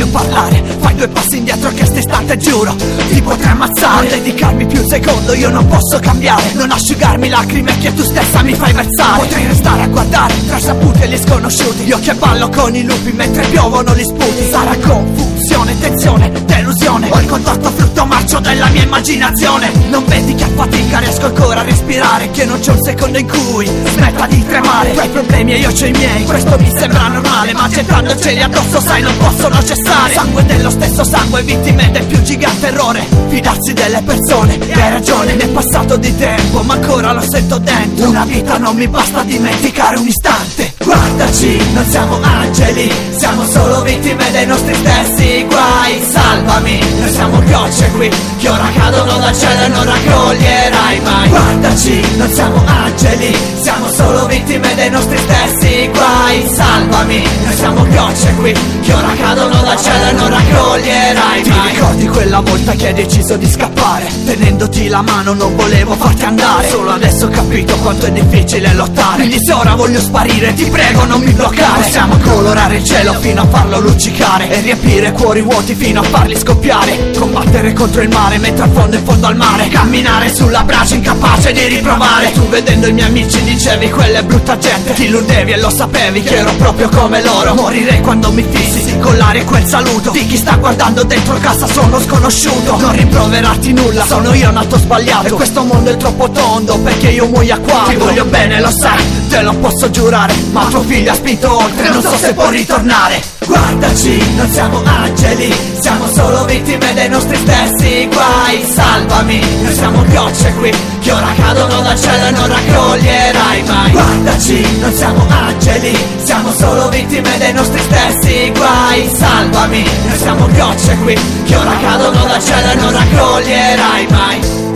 parlare, fai 2 passi indietro che st'istante giuro ti potrei ammazzare. Non dedicarmi più un secondo, io non posso cambiare, non asciugarmi lacrime che tu stessa mi fai versare. Potrei restare a guardare tra saputi e gli sconosciuti, io che ballo con i lupi mentre piovono gli sputi. Sarà confusione, tensione, delusione, ho il contatto frutto marcio della mia immaginazione. Non vedi che a fatica riesco ancora a respirare, che non c'è un secondo in cui smetta di tremare. Tu hai problemi e io c'ho i miei, questo mi sembra normale, ma gettandoceli addosso sai non possono cessare. Sangue dello stesso sangue, vittime del più gigante errore, fidarsi delle persone. E hai ragione, mi è passato di tempo ma ancora lo sento dentro. Una vita non mi basta dimenticare un istante. Guardaci, non siamo angeli, siamo solo vittime dei nostri stessi guai. Salvami, noi siamo piogge qui che ora cadono dal cielo e non raccoglierai mai. Guardaci, non siamo angeli, siamo solo vittime dei nostri stessi guai. Salvami, noi siamo piogge qui che ora cadono dal cielo e non raccoglierai mai. Ti ricordi quella volta che hai deciso di scappare? Tenendoti la mano non volevo farti andare, solo adesso ho capito quanto è difficile lottare. Quindi se ora voglio sparire ti prego non mi bloccare. Possiamo colorare il cielo fino a farlo luccicare e riempire cuori vuoti fino a farli scoppiare. Combattere contro il mare mentre affondo in fondo al mare, camminare sulla brace incapace di riprovare. Tu vedendo i miei amici dicevi quella è brutta gente, ti illudevi e lo sapevi che ero proprio come loro. Morirei quando mi fissi con l'aria e quel saluto di chi sta guardando dentro casa sono sconosciuto. Non rimproverarti nulla, sono io nato sbagliato e questo mondo è troppo tondo perché io muoia qua. Ti voglio bene lo sai, te lo posso giurare, ma tuo figlio ha spinto oltre, non so se può ritornare. Guardaci, non siamo angeli, siamo solo vittime dei nostri stessi guai. Salvami, noi siamo piogge qui che ora cadono dal cielo e non raccoglierai mai. Guardaci, non siamo angeli, siamo solo vittime dei nostri stessi guai. Salvami, noi siamo piogge qui che ora cadono dal cielo e non raccoglierai mai.